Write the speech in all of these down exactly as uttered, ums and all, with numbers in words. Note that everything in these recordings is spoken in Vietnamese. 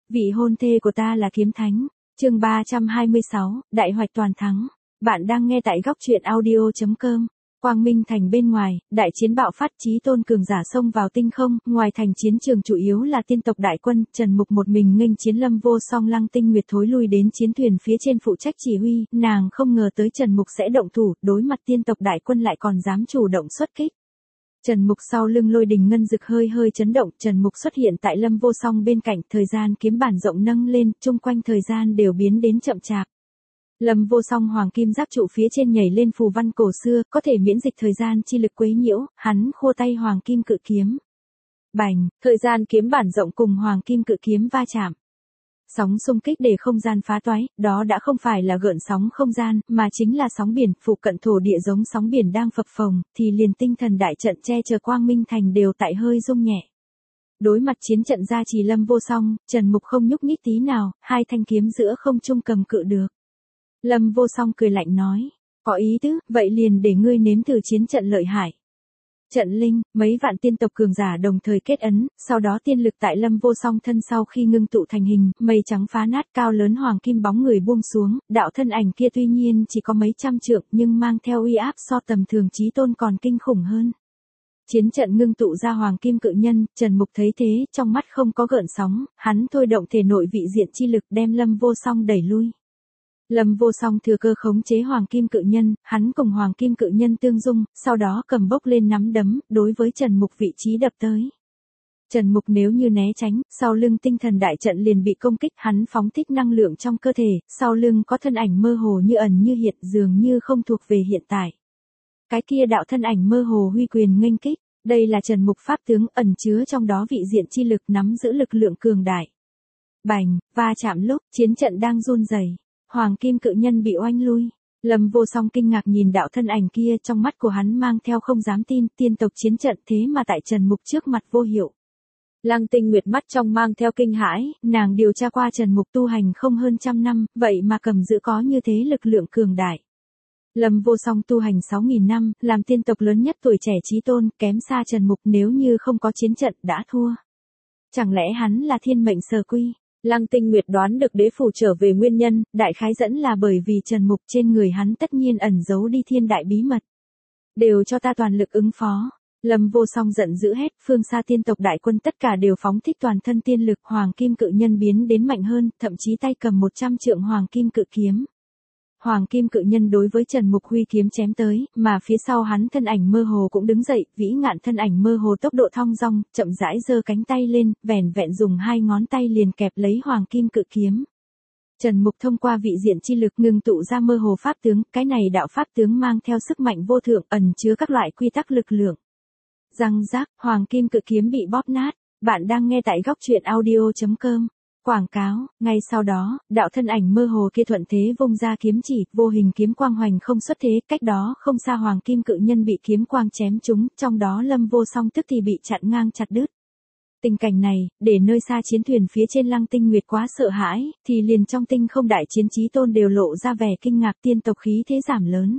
Vị hôn thê của ta là kiếm thánh. Chương ba trăm hai mươi sáu, đại hoạch toàn thắng. Bạn đang nghe tại góc truyện audio chấm com. Quang Minh Thành bên ngoài, đại chiến bạo phát, Chí Tôn cường giả xông vào tinh không, ngoài thành chiến trường chủ yếu là tiên tộc đại quân, Trần Mục một mình nghênh chiến Lâm Vô Song. Lăng Tinh Nguyệt thối lui đến chiến thuyền phía trên phụ trách chỉ huy, nàng không ngờ tới Trần Mục sẽ động thủ, đối mặt tiên tộc đại quân lại còn dám chủ động xuất kích. Trần Mục sau lưng lôi đình ngân dực hơi hơi chấn động, Trần Mục xuất hiện tại Lâm Vô Song bên cạnh, thời gian kiếm bản rộng nâng lên, chung quanh thời gian đều biến đến chậm chạp. Lâm Vô Song hoàng kim giác trụ phía trên nhảy lên phù văn cổ xưa, có thể miễn dịch thời gian chi lực quấy nhiễu, hắn khô tay hoàng kim cự kiếm. Bành, thời gian kiếm bản rộng cùng hoàng kim cự kiếm va chạm. Sóng xung kích để không gian phá toái, đó đã không phải là gợn sóng không gian, mà chính là sóng biển, phụ cận thổ địa giống sóng biển đang phập phồng, thì liền tinh thần đại trận che chở Quang Minh Thành đều tại hơi rung nhẹ. Đối mặt chiến trận gia trì Lâm Vô Song, Trần Mục không nhúc nhích tí nào, hai thanh kiếm giữa không trung cầm cự được. Lâm Vô Song cười lạnh nói, có ý tứ, vậy liền để ngươi nếm thử chiến trận lợi hại. Trận linh, mấy vạn tiên tộc cường giả đồng thời kết ấn, sau đó tiên lực tại Lâm Vô Song thân sau khi ngưng tụ thành hình, mây trắng phá nát, cao lớn hoàng kim bóng người buông xuống, đạo thân ảnh kia tuy nhiên chỉ có mấy trăm trượng nhưng mang theo uy áp so tầm thường Chí Tôn còn kinh khủng hơn. Chiến trận ngưng tụ ra hoàng kim cự nhân, Trần Mục thấy thế, trong mắt không có gợn sóng, hắn thôi động thể nội vị diện chi lực đem Lâm Vô Song đẩy lui. Lâm Vô Song thừa cơ khống chế hoàng kim cự nhân, hắn cùng hoàng kim cự nhân tương dung, sau đó cầm bốc lên nắm đấm, đối với Trần Mục vị trí đập tới. Trần Mục nếu như né tránh, sau lưng tinh thần đại trận liền bị công kích, hắn phóng thích năng lượng trong cơ thể, sau lưng có thân ảnh mơ hồ như ẩn như hiện, dường như không thuộc về hiện tại. Cái kia đạo thân ảnh mơ hồ huy quyền nghênh kích, đây là Trần Mục pháp tướng, ẩn chứa trong đó vị diện chi lực, nắm giữ lực lượng cường đại. Bành, va chạm lúc, chiến trận đang run rẩy. Hoàng kim cự nhân bị oanh lui. Lâm Vô Song kinh ngạc nhìn đạo thân ảnh kia, trong mắt của hắn mang theo không dám tin, tiên tộc chiến trận thế mà tại Trần Mục trước mặt vô hiệu. Lăng Tinh Nguyệt mắt trong mang theo kinh hãi, nàng điều tra qua Trần Mục tu hành không hơn trăm năm, vậy mà cầm giữ có như thế lực lượng cường đại. Lâm Vô Song tu hành sáu nghìn năm, làm tiên tộc lớn nhất tuổi trẻ Chí Tôn, kém xa Trần Mục, nếu như không có chiến trận đã thua. Chẳng lẽ hắn là thiên mệnh sở quy? Lăng Tinh Nguyệt đoán được đế phủ trở về nguyên nhân, đại khái dẫn là bởi vì Trần Mục trên người hắn tất nhiên ẩn giấu đi thiên đại bí mật. Đều cho ta toàn lực ứng phó. Lâm Vô Song giận dữ hét, phương xa tiên tộc đại quân tất cả đều phóng thích toàn thân tiên lực, hoàng kim cự nhân biến đến mạnh hơn, thậm chí tay cầm một trăm trượng hoàng kim cự kiếm. Hoàng kim cự nhân đối với Trần Mục huy kiếm chém tới, mà phía sau hắn thân ảnh mơ hồ cũng đứng dậy, vĩ ngạn thân ảnh mơ hồ tốc độ thong dong, chậm rãi giơ cánh tay lên, vẻn vẹn dùng hai ngón tay liền kẹp lấy hoàng kim cự kiếm. Trần Mục thông qua vị diện chi lực ngưng tụ ra mơ hồ pháp tướng, cái này đạo pháp tướng mang theo sức mạnh vô thượng, ẩn chứa các loại quy tắc lực lượng. Răng rác, hoàng kim cự kiếm bị bóp nát. Bạn đang nghe tại góc truyện audio chấm com. Quảng cáo, ngay sau đó, đạo thân ảnh mơ hồ kia thuận thế vung ra kiếm chỉ, vô hình kiếm quang hoành không xuất thế, cách đó không xa hoàng kim cự nhân bị kiếm quang chém trúng, trong đó Lâm Vô Song tức thì bị chặn ngang chặt đứt. Tình cảnh này, để nơi xa chiến thuyền phía trên Lăng Tinh Nguyệt quá sợ hãi, thì liền trong tinh không đại chiến Chí Tôn đều lộ ra vẻ kinh ngạc, tiên tộc khí thế giảm lớn.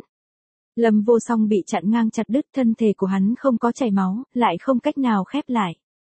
Lâm Vô Song bị chặn ngang chặt đứt, thân thể của hắn không có chảy máu, lại không cách nào khép lại.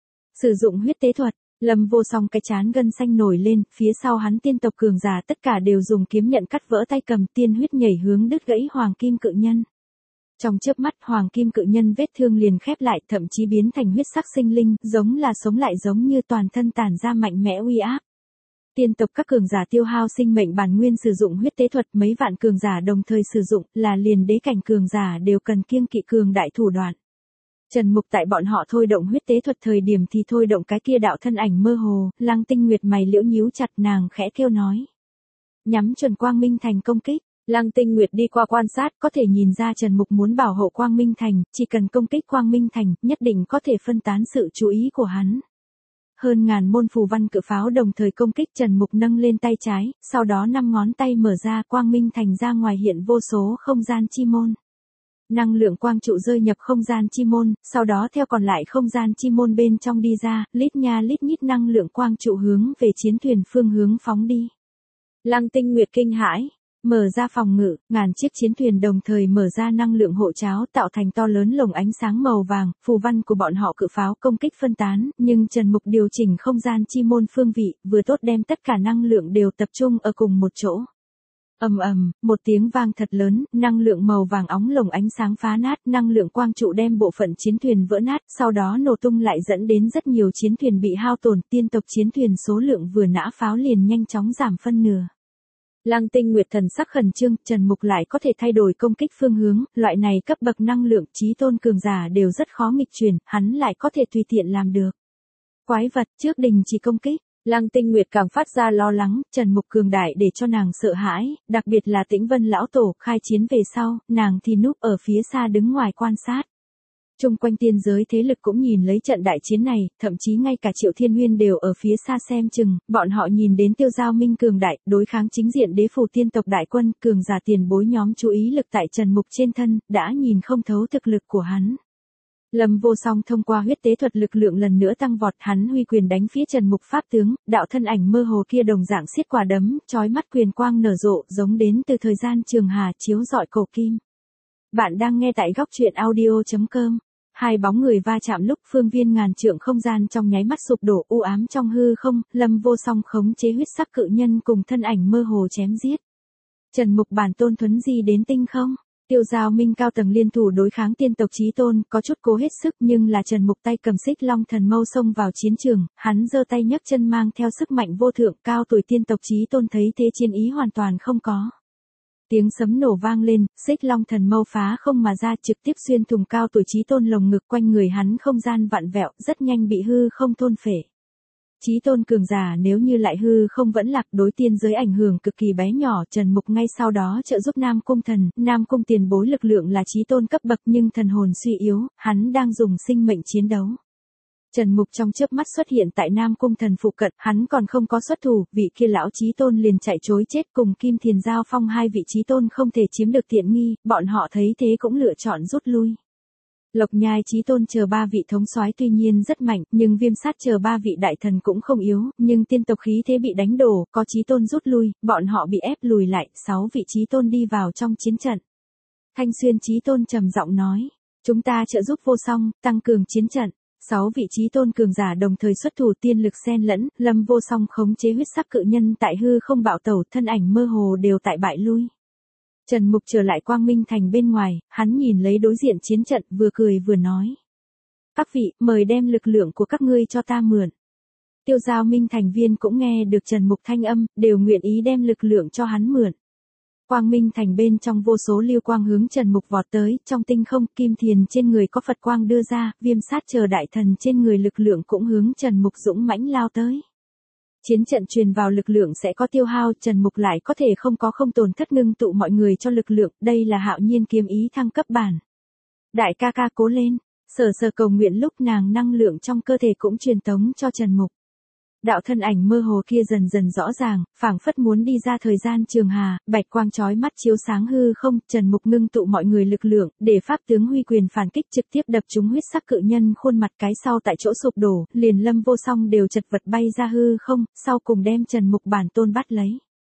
Sử dụng huyết tế thuật. Lâm Vô Song cái chán gân xanh nổi lên, phía sau hắn tiên tộc cường giả tất cả đều dùng kiếm nhận cắt vỡ tay cầm, tiên huyết nhảy hướng đứt gãy hoàng kim cự nhân. Trong chớp mắt hoàng kim cự nhân vết thương liền khép lại, thậm chí biến thành huyết sắc sinh linh, giống là sống lại, giống như toàn thân tản ra mạnh mẽ uy áp. Tiên tộc các cường giả tiêu hao sinh mệnh bản nguyên sử dụng huyết tế thuật, mấy vạn cường giả đồng thời sử dụng, là liền đế cảnh cường giả đều cần kiêng kỵ cường đại thủ đoạn. Trần Mục tại bọn họ thôi động huyết tế thuật thời điểm thì thôi động cái kia đạo thân ảnh mơ hồ, Lăng Tinh Nguyệt mày liễu nhíu chặt, nàng khẽ kêu nói. Nhắm chuẩn Quang Minh Thành công kích. Lăng Tinh Nguyệt đi qua quan sát, có thể nhìn ra Trần Mục muốn bảo hộ Quang Minh Thành, chỉ cần công kích Quang Minh Thành, nhất định có thể phân tán sự chú ý của hắn. Hơn ngàn môn phù văn cự pháo đồng thời công kích, Trần Mục nâng lên tay trái, sau đó năm ngón tay mở ra, Quang Minh Thành ra ngoài hiện vô số không gian chi môn. Năng lượng quang trụ rơi nhập không gian chi môn, sau đó theo còn lại không gian chi môn bên trong đi ra, lít nha lít nhít năng lượng quang trụ hướng về chiến thuyền phương hướng phóng đi. Lăng Tinh Nguyệt kinh hãi, Mở ra phòng ngự, ngàn chiếc chiến thuyền đồng thời mở ra năng lượng hộ cháo tạo thành to lớn lồng ánh sáng màu vàng, phù văn của bọn họ cự pháo công kích phân tán, nhưng Trần Mục điều chỉnh không gian chi môn phương vị, vừa tốt đem tất cả năng lượng đều tập trung ở cùng một chỗ. Ầm ầm, một tiếng vang thật lớn, năng lượng màu vàng óng lồng ánh sáng phá nát, năng lượng quang trụ đem bộ phận chiến thuyền vỡ nát, sau đó nổ tung lại dẫn đến rất nhiều chiến thuyền bị hao tổn, tiên tộc chiến thuyền số lượng vừa nã pháo liền nhanh chóng giảm phân nửa. Lăng Tinh Nguyệt thần sắc khẩn trương, Trần Mục lại có thể thay đổi công kích phương hướng, loại này cấp bậc năng lượng chí tôn cường giả đều rất khó nghịch chuyển, hắn lại có thể tùy tiện làm được. Quái vật, trước đình chỉ công kích. Lăng Tinh Nguyệt càng phát ra lo lắng, Trần Mục cường đại để cho nàng sợ hãi, đặc biệt là Tĩnh Vân lão tổ khai chiến về sau, nàng thì núp ở phía xa đứng ngoài quan sát. Trung quanh tiên giới thế lực cũng nhìn lấy trận đại chiến này, thậm chí ngay cả Triệu Thiên Nguyên đều ở phía xa xem chừng, bọn họ nhìn đến Tiêu Giao Minh cường đại, đối kháng chính diện đế phủ tiên tộc đại quân, cường giả tiền bối nhóm chú ý lực tại Trần Mục trên thân, đã nhìn không thấu thực lực của hắn. Lâm Vô Song thông qua huyết tế thuật lực lượng lần nữa tăng vọt, hắn huy quyền đánh phía Trần Mục pháp tướng, đạo thân ảnh mơ hồ kia đồng dạng xiết quả đấm, chói mắt quyền quang nở rộ, giống đến từ thời gian trường hà chiếu rọi cổ kim. Bạn đang nghe tại góc truyện audio chấm com. Hai bóng người va chạm lúc phương viên ngàn trượng không gian trong nháy mắt sụp đổ u ám trong hư không, Lâm Vô Song khống chế huyết sắc cự nhân cùng thân ảnh mơ hồ chém giết. Trần Mục bản tôn thuấn di đến tinh không. Tiêu Giao Minh cao tầng liên thủ đối kháng tiên tộc chí tôn, có chút cố hết sức nhưng là Trần Mục tay cầm xích long thần mâu xông vào chiến trường, hắn giơ tay nhấc chân mang theo sức mạnh vô thượng, cao tuổi tiên tộc chí tôn thấy thế chiến ý hoàn toàn không có. Tiếng sấm nổ vang lên, xích long thần mâu phá không mà ra trực tiếp xuyên thủng cao tuổi chí tôn lồng ngực, quanh người hắn không gian vặn vẹo, rất nhanh bị hư không thôn phệ. Chí tôn cường giả nếu như lại hư không vẫn lạc đối tiên giới ảnh hưởng cực kỳ bé nhỏ, Trần Mục ngay sau đó trợ giúp Nam Cung Thần, Nam Cung tiền bối lực lượng là chí tôn cấp bậc nhưng thần hồn suy yếu, hắn đang dùng sinh mệnh chiến đấu. Trần Mục trong chớp mắt xuất hiện tại Nam Cung Thần phụ cận, hắn còn không có xuất thủ, vị kia lão chí tôn liền chạy trối chết, cùng Kim Thiền Giao Phong hai vị chí tôn không thể chiếm được tiện nghi, bọn họ thấy thế cũng lựa chọn rút lui. Lộc Nhai chí tôn chờ ba vị thống soái tuy nhiên rất mạnh, nhưng Viêm Sát chờ ba vị đại thần cũng không yếu, nhưng tiên tộc khí thế bị đánh đổ, có chí tôn rút lui, bọn họ bị ép lùi lại, sáu vị chí tôn đi vào trong chiến trận. Thanh Xuyên chí tôn trầm giọng nói, chúng ta trợ giúp Vô Song, tăng cường chiến trận. Sáu vị chí tôn cường giả đồng thời xuất thủ, tiên lực xen lẫn, Lâm Vô Song khống chế huyết sắc cự nhân tại hư không bạo tẩu, thân ảnh mơ hồ đều tại bại lui. Trần Mục trở lại Quang Minh Thành bên ngoài, hắn nhìn lấy đối diện chiến trận, vừa cười vừa nói. Các vị, mời đem lực lượng của các ngươi cho ta mượn. Tiêu Giao Minh thành viên cũng nghe được Trần Mục thanh âm, đều nguyện ý đem lực lượng cho hắn mượn. Quang Minh Thành bên trong vô số lưu quang hướng Trần Mục vọt tới, trong tinh không, Kim Thiền trên người có Phật quang đưa ra, Viêm Sát chờ đại thần trên người lực lượng cũng hướng Trần Mục dũng mãnh lao tới. Chiến trận truyền vào lực lượng sẽ có tiêu hao, Trần Mục lại có thể không có không tổn thất ngưng tụ mọi người cho lực lượng, đây là Hạo Nhiên kiếm ý thăng cấp bản. Đại ca ca cố lên, Sở Sở cầu nguyện lúc nàng năng lượng trong cơ thể cũng truyền tống cho Trần Mục. Đạo thân ảnh mơ hồ kia dần dần rõ ràng, phảng phất muốn đi ra thời gian trường hà, bạch quang chói mắt chiếu sáng hư không, Trần Mục ngưng tụ mọi người lực lượng, để pháp tướng huy quyền phản kích trực tiếp đập trúng huyết sắc cự nhân khuôn mặt, cái sau tại chỗ sụp đổ, liền Lâm Vô Song đều chật vật bay ra hư không, sau cùng đem Trần Mục bản tôn bắt lấy.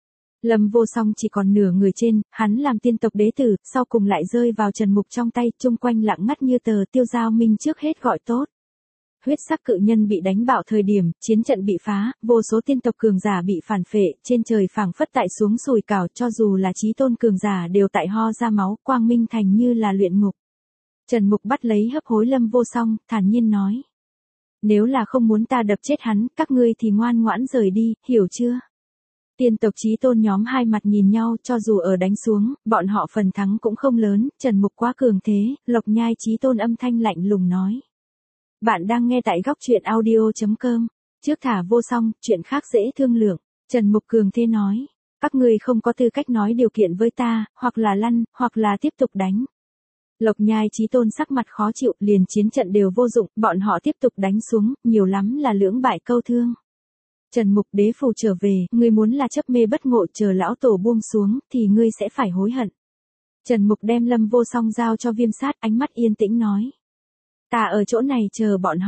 Lâm Vô Song chỉ còn nửa người trên, hắn làm tiên tộc đế tử, sau cùng lại rơi vào Trần Mục trong tay, chung quanh lặng ngắt như tờ. Tiêu Giao Minh trước hết gọi tốt. Huyết sắc cự nhân bị đánh bạo thời điểm, chiến trận bị phá, vô số tiên tộc cường giả bị phản phệ, trên trời phảng phất tại xuống sùi cảo, cho dù là chí tôn cường giả đều tại ho ra máu, Quang Minh Thành như là luyện ngục. Trần Mục bắt lấy hấp hối Lâm Vô Song, thản nhiên nói. Nếu là không muốn ta đập chết hắn, các ngươi thì ngoan ngoãn rời đi, hiểu chưa? Tiên tộc chí tôn nhóm hai mặt nhìn nhau, cho dù ở đánh xuống, bọn họ phần thắng cũng không lớn, Trần Mục quá cường thế, Lộc Nhai chí tôn âm thanh lạnh lùng nói. Bạn đang nghe tại góc truyện audio chấm com. Trước thả Vô Song, chuyện khác dễ thương lượng. Trần Mục cường thế nói. Các ngươi không có tư cách nói điều kiện với ta, hoặc là lăn, hoặc là tiếp tục đánh. Lộc Nhai chí tôn sắc mặt khó chịu, liền chiến trận đều vô dụng, bọn họ tiếp tục đánh xuống, nhiều lắm là lưỡng bại câu thương. Trần Mục đế phủ trở về, ngươi muốn là chấp mê bất ngộ chờ lão tổ buông xuống, thì ngươi sẽ phải hối hận. Trần Mục đem Lâm Vô Song giao cho Viêm Sát, ánh mắt yên tĩnh nói. Ta ở chỗ này chờ bọn họ,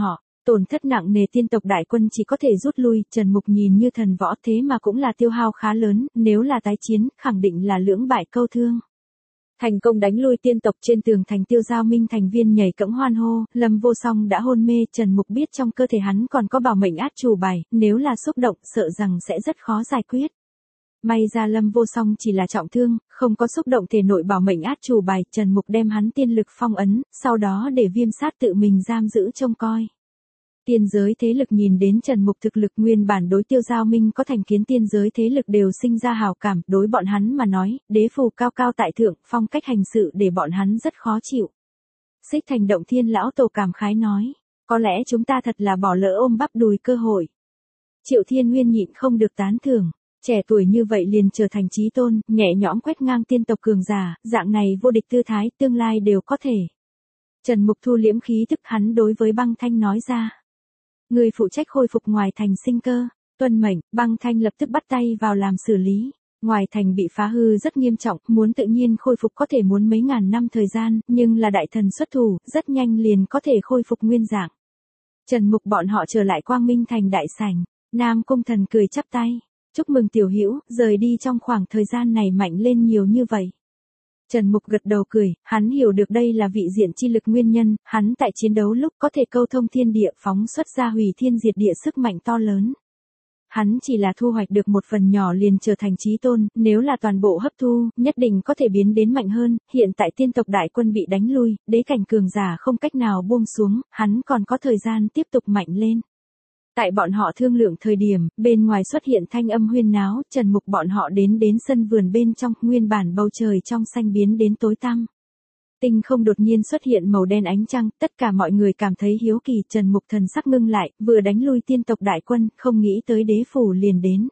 Tổn thất nặng nề, tiên tộc đại quân chỉ có thể rút lui, Trần Mục nhìn như thần võ thế mà cũng là tiêu hao khá lớn, nếu là tái chiến, khẳng định là lưỡng bại câu thương. Thành công đánh lui tiên tộc, trên tường thành Tiêu Giao Minh thành viên nhảy cẫng hoan hô, Lâm Vô Song đã hôn mê, Trần Mục biết trong cơ thể hắn còn có bảo mệnh át chủ bài, nếu là xúc động sợ rằng sẽ rất khó giải quyết. May ra Lâm Vô Song chỉ là trọng thương, không có xúc động thể nội bảo mệnh át chủ bài, Trần Mục đem hắn tiên lực phong ấn, sau đó để Viêm Sát tự mình giam giữ trông coi. Tiên giới thế lực nhìn đến Trần Mục thực lực, nguyên bản đối Tiêu Giao Minh có thành kiến, tiên giới thế lực đều sinh ra hào cảm, đối bọn hắn mà nói, đế phù cao cao tại thượng, phong cách hành sự để bọn hắn rất khó chịu. Xích Thành Động Thiên lão tổ cảm khái nói, có lẽ chúng ta thật là bỏ lỡ ôm bắp đùi cơ hội. Triệu Thiên Nguyên nhịn không được tán thưởng, trẻ tuổi như vậy liền trở thành chí tôn, nhẹ nhõm quét ngang tiên tộc cường giả, dạng này vô địch tư thái, tương lai đều có thể. Trần Mục thu liễm khí thức, hắn đối với Băng Thanh nói ra. Người phụ trách khôi phục ngoài thành sinh cơ, tuân mệnh, Băng Thanh lập tức bắt tay vào làm xử lý. Ngoài thành bị phá hư rất nghiêm trọng, muốn tự nhiên khôi phục có thể muốn mấy ngàn năm thời gian, nhưng là đại thần xuất thủ, rất nhanh liền có thể khôi phục nguyên dạng. Trần Mục bọn họ trở lại Quang Minh thành đại sảnh, Nam Cung Thần cười chắp tay, chúc mừng tiểu hữu, rời đi trong khoảng thời gian này mạnh lên nhiều như vậy. Trần Mục gật đầu cười, hắn hiểu được đây là vị diện chi lực nguyên nhân, hắn tại chiến đấu lúc có thể câu thông thiên địa, phóng xuất ra hủy thiên diệt địa sức mạnh to lớn. Hắn chỉ là thu hoạch được một phần nhỏ liền trở thành chí tôn, nếu là toàn bộ hấp thu, nhất định có thể biến đến mạnh hơn, hiện tại tiên tộc đại quân bị đánh lui, đế cảnh cường giả không cách nào buông xuống, hắn còn có thời gian tiếp tục mạnh lên. Tại bọn họ thương lượng thời điểm, bên ngoài xuất hiện thanh âm huyên náo, Trần Mục bọn họ đến đến sân vườn bên trong, nguyên bản bầu trời trong xanh biến đến tối tăm. Tinh không đột nhiên xuất hiện màu đen ánh trăng, tất cả mọi người cảm thấy hiếu kỳ, Trần Mục thần sắc ngưng lại, vừa đánh lui tiên tộc đại quân, không nghĩ tới đế phủ liền đến.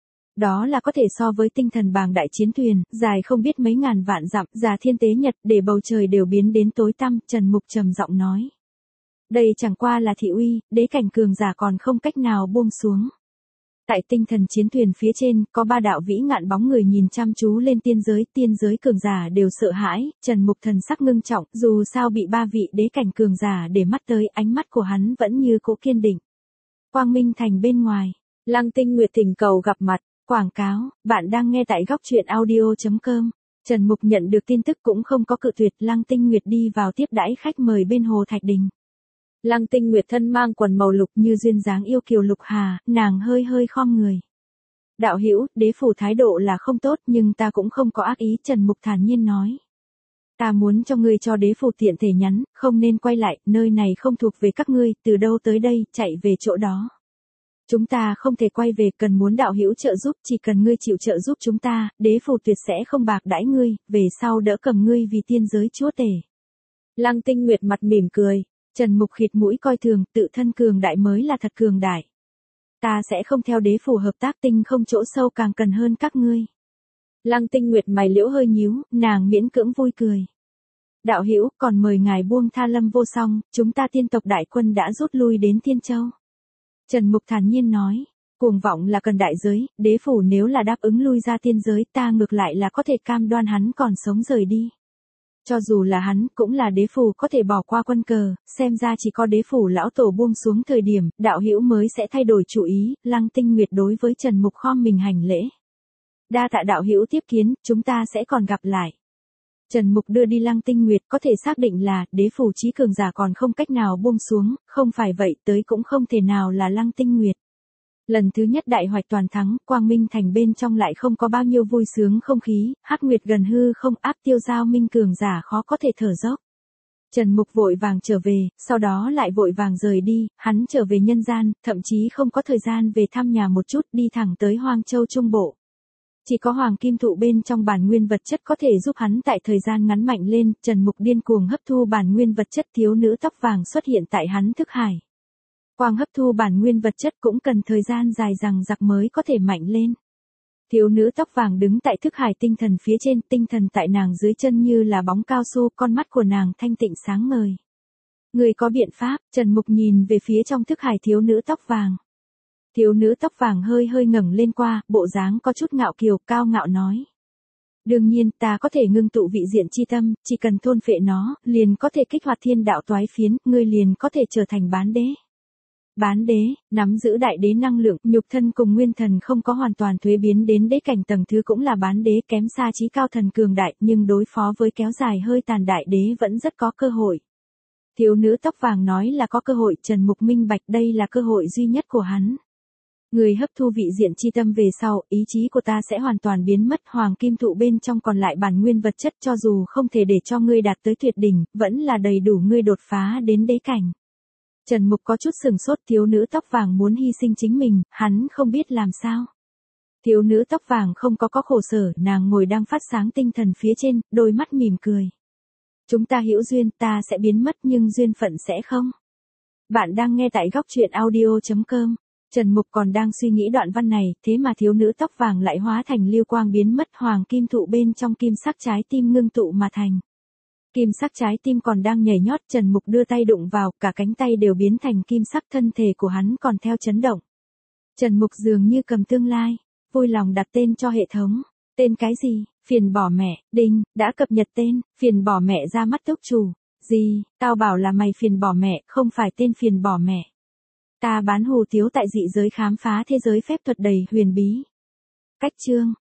Đó là có thể so với tinh thần bàng đại chiến thuyền, dài không biết mấy ngàn vạn dặm, già thiên tế nhật, để bầu trời đều biến đến tối tăm, Trần Mục trầm giọng nói. Đây chẳng qua là thị uy, đế cảnh cường giả còn không cách nào buông xuống. Tại tinh thần chiến thuyền phía trên, có ba đạo vĩ ngạn bóng người nhìn chăm chú lên tiên giới, tiên giới cường giả đều sợ hãi, Trần Mục thần sắc ngưng trọng, dù sao bị ba vị đế cảnh cường giả để mắt tới, ánh mắt của hắn vẫn như cũ kiên định. Quang Minh thành bên ngoài, Lăng Tinh Nguyệt thỉnh cầu gặp mặt, quảng cáo, bạn đang nghe tại góc truyện audio chấm com. Trần Mục nhận được tin tức cũng không có cự tuyệt, Lăng Tinh Nguyệt đi vào tiếp đãi khách mời bên Hồ Thạch Đình. Lăng Tinh Nguyệt thân mang quần màu lục như duyên dáng yêu kiều lục hà, nàng hơi hơi khom người. Đạo hữu, đế phủ thái độ là không tốt nhưng ta cũng không có ác ý, Trần Mục thản nhiên nói. Ta muốn cho ngươi cho đế phủ tiện thể nhắn, không nên quay lại, nơi này không thuộc về các ngươi, từ đâu tới đây, chạy về chỗ đó. Chúng ta không thể quay về, cần muốn đạo hữu trợ giúp, chỉ cần ngươi chịu trợ giúp chúng ta, đế phủ tuyệt sẽ không bạc đãi ngươi, về sau đỡ cầm ngươi vì tiên giới chúa tể. Lăng Tinh Nguyệt mặt mỉm cười. Trần Mục khịt mũi coi thường, tự thân cường đại mới là thật cường đại. Ta sẽ không theo đế phủ hợp tác, tinh không chỗ sâu càng cần hơn các ngươi. Lăng Tinh Nguyệt mày liễu hơi nhíu, nàng miễn cưỡng vui cười. Đạo hữu, còn mời ngài buông tha Lâm Vô Song, chúng ta tiên tộc đại quân đã rút lui đến Tiên Châu. Trần Mục thản nhiên nói, cuồng vọng là cần đại giới, đế phủ nếu là đáp ứng lui ra tiên giới, ta ngược lại là có thể cam đoan hắn còn sống rời đi. Cho dù là hắn, cũng là đế phủ có thể bỏ qua quân cờ, xem ra chỉ có đế phủ lão tổ buông xuống thời điểm, đạo hữu mới sẽ thay đổi chủ ý, Lăng Tinh Nguyệt đối với Trần Mục khom mình hành lễ. Đa tạ đạo hữu tiếp kiến, chúng ta sẽ còn gặp lại. Trần Mục đưa đi Lăng Tinh Nguyệt, có thể xác định là, đế phủ chí cường giả còn không cách nào buông xuống, không phải vậy tới cũng không thể nào là Lăng Tinh Nguyệt. Lần thứ nhất đại hoạch toàn thắng, Quang Minh thành bên trong lại không có bao nhiêu vui sướng không khí, Hắc Nguyệt gần hư không, áp Tiêu Giao Minh cường giả khó có thể thở dốc. Trần Mục vội vàng trở về, sau đó lại vội vàng rời đi, hắn trở về nhân gian, thậm chí không có thời gian về thăm nhà một chút, đi thẳng tới Hoang Châu Trung Bộ. Chỉ có Hoàng Kim Thụ bên trong bản nguyên vật chất có thể giúp hắn tại thời gian ngắn mạnh lên, Trần Mục điên cuồng hấp thu bản nguyên vật chất, thiếu nữ tóc vàng xuất hiện tại hắn thức hải. Quang hấp thu bản nguyên vật chất cũng cần thời gian dài dằng dặc mới có thể mạnh lên. Thiếu nữ tóc vàng đứng tại thức hải tinh thần phía trên, tinh thần tại nàng dưới chân như là bóng cao su, con mắt của nàng thanh tịnh sáng ngời. Người có biện pháp, Trần Mục nhìn về phía trong thức hải thiếu nữ tóc vàng. Thiếu nữ tóc vàng hơi hơi ngẩng lên qua, bộ dáng có chút ngạo kiều, cao ngạo nói. Đương nhiên, ta có thể ngưng tụ vị diện chi tâm, chỉ cần thôn phệ nó, liền có thể kích hoạt thiên đạo toái phiến, ngươi liền có thể trở thành bán đế. Bán đế, nắm giữ đại đế năng lượng, nhục thân cùng nguyên thần không có hoàn toàn thuế biến đến đế cảnh tầng thứ cũng là bán đế, kém xa chí cao thần cường đại, nhưng đối phó với kéo dài hơi tàn đại đế vẫn rất có cơ hội. Thiếu nữ tóc vàng nói là có cơ hội, Trần Mục minh bạch đây là cơ hội duy nhất của hắn. Người hấp thu vị diện chi tâm về sau, ý chí của ta sẽ hoàn toàn biến mất, hoàng kim thụ bên trong còn lại bản nguyên vật chất cho dù không thể để cho ngươi đạt tới tuyệt đỉnh, vẫn là đầy đủ ngươi đột phá đến đế cảnh. Trần Mục có chút sừng sốt, thiếu nữ tóc vàng muốn hy sinh chính mình, hắn không biết làm sao. Thiếu nữ tóc vàng không có có khổ sở, nàng ngồi đang phát sáng tinh thần phía trên, đôi mắt mỉm cười. Chúng ta hữu duyên, ta sẽ biến mất nhưng duyên phận sẽ không. Bạn đang nghe tại góc truyện audio chấm com. Trần Mục còn đang suy nghĩ đoạn văn này, thế mà thiếu nữ tóc vàng lại hóa thành lưu quang biến mất, hoàng kim thụ bên trong kim sắc trái tim ngưng tụ mà thành. Kim sắc trái tim còn đang nhảy nhót, Trần Mục đưa tay đụng vào, cả cánh tay đều biến thành kim sắc, thân thể của hắn còn theo chấn động. Trần Mục dường như cầm tương lai, vui lòng đặt tên cho hệ thống. Tên cái gì? Phiền bỏ mẹ, đinh, đã cập nhật tên, phiền bỏ mẹ ra mắt tốc chủ. Gì, tao bảo là mày phiền bỏ mẹ, không phải tên phiền bỏ mẹ. Ta bán hù tiếu tại dị giới khám phá thế giới phép thuật đầy huyền bí. Cách chương.